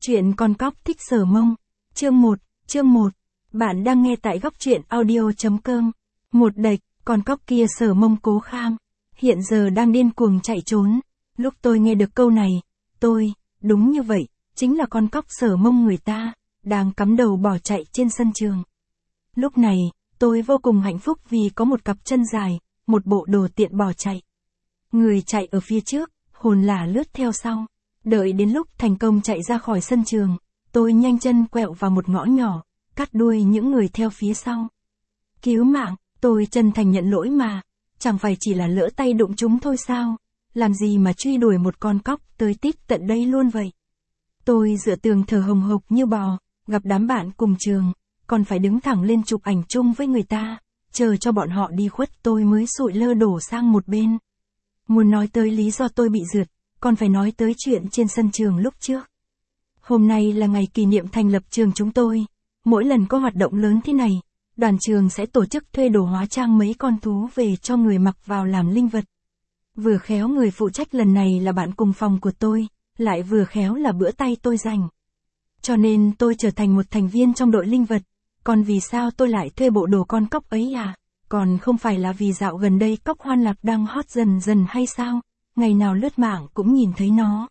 Chuyện con cóc thích sờ mông. Chương 1. Bạn đang nghe tại góc truyện audio.com. Một đệch, con cóc kia sờ mông Cố Kham. Hiện giờ đang điên cuồng chạy trốn. Lúc tôi nghe được câu này, đúng như vậy, chính là con cóc sờ mông người ta, đang cắm đầu bỏ chạy trên sân trường. Lúc này, tôi vô cùng hạnh phúc vì có một cặp chân dài, một bộ đồ tiện bỏ chạy. Người chạy ở phía trước, hồn lả lướt theo sau. Đợi đến lúc thành công chạy ra khỏi sân trường, tôi nhanh chân quẹo vào một ngõ nhỏ, cắt đuôi những người theo phía sau. Cứu mạng, tôi chân thành nhận lỗi mà, chẳng phải chỉ là lỡ tay đụng chúng thôi sao, làm gì mà truy đuổi một con cóc tới tít tận đây luôn vậy. Tôi dựa tường thở hồng hộc như bò, gặp đám bạn cùng trường, còn phải đứng thẳng lên chụp ảnh chung với người ta, chờ cho bọn họ đi khuất tôi mới sụi lơ đổ sang một bên. Muốn nói tới lý do tôi bị rượt, còn phải nói tới chuyện trên sân trường lúc trước. Hôm nay là ngày kỷ niệm thành lập trường chúng tôi. Mỗi lần có hoạt động lớn thế này, đoàn trường sẽ tổ chức thuê đồ hóa trang mấy con thú về cho người mặc vào làm linh vật. Vừa khéo người phụ trách lần này là bạn cùng phòng của tôi, lại vừa khéo là bữa tay tôi dành. Cho nên tôi trở thành một thành viên trong đội linh vật. Còn vì sao tôi lại thuê bộ đồ con cóc ấy à? Còn không phải là vì dạo gần đây cóc Hoan Lạc đang hot dần dần hay sao? Ngày nào lướt mạng cũng nhìn thấy nó.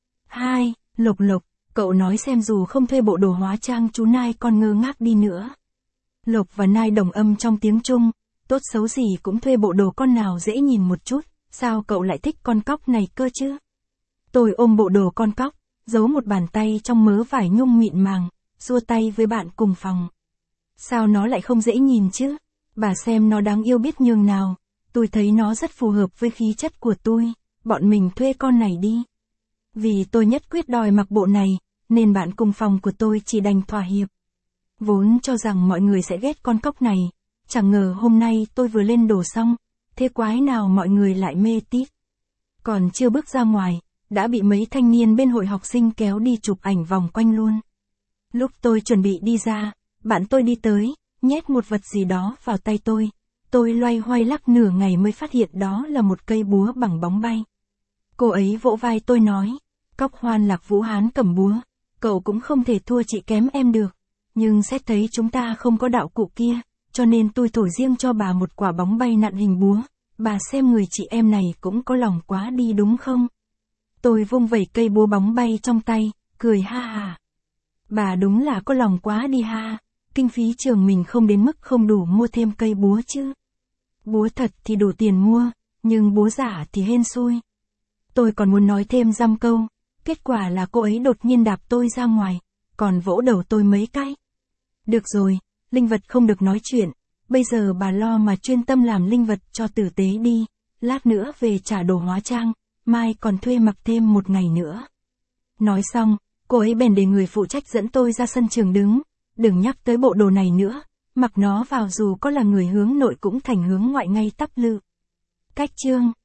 Lộc, cậu nói xem dù không thuê bộ đồ hóa trang chú Nai còn ngơ ngác đi nữa. Lộc và Nai đồng âm trong tiếng Trung, tốt xấu gì cũng thuê bộ đồ con nào dễ nhìn một chút, sao cậu lại thích con cóc này cơ chứ? Tôi ôm bộ đồ con cóc, giấu một bàn tay trong mớ vải nhung mịn màng, xua tay với bạn cùng phòng. Sao nó lại không dễ nhìn chứ? Bà xem nó đáng yêu biết nhường nào, tôi thấy nó rất phù hợp với khí chất của tôi, bọn mình thuê con này đi. Vì tôi nhất quyết đòi mặc bộ này, nên bạn cùng phòng của tôi chỉ đành thỏa hiệp. Vốn cho rằng mọi người sẽ ghét con cóc này, chẳng ngờ hôm nay tôi vừa lên đồ xong, thế quái nào mọi người lại mê tít. Còn chưa bước ra ngoài, đã bị mấy thanh niên bên hội học sinh kéo đi chụp ảnh vòng quanh luôn. Lúc tôi chuẩn bị đi ra, bạn tôi đi tới, nhét một vật gì đó vào tay tôi. Tôi loay hoay lắc nửa ngày mới phát hiện đó là một cây búa bằng bóng bay. Cô ấy vỗ vai tôi nói, cóc Hoan Lạc Vũ Hán cầm búa, cậu cũng không thể thua chị kém em được. Nhưng xét thấy chúng ta không có đạo cụ kia, cho nên tôi thổi riêng cho bà một quả bóng bay nặn hình búa. Bà xem người chị em này cũng có lòng quá đi đúng không? Tôi vung vẩy cây búa bóng bay trong tay, cười ha ha. Bà đúng là có lòng quá đi ha, kinh phí trường mình không đến mức không đủ mua thêm cây búa chứ. Búa thật thì đủ tiền mua, nhưng búa giả thì hên xui. Tôi còn muốn nói thêm dăm câu, kết quả là cô ấy đột nhiên đạp tôi ra ngoài, còn vỗ đầu tôi mấy cái. Được rồi, linh vật không được nói chuyện, bây giờ bà lo mà chuyên tâm làm linh vật cho tử tế đi, lát nữa về trả đồ hóa trang, mai còn thuê mặc thêm một ngày nữa. Nói xong, cô ấy bèn để người phụ trách dẫn tôi ra sân trường đứng, đừng nhắc tới bộ đồ này nữa, mặc nó vào dù có là người hướng nội cũng thành hướng ngoại ngay tắp lự. Cách chương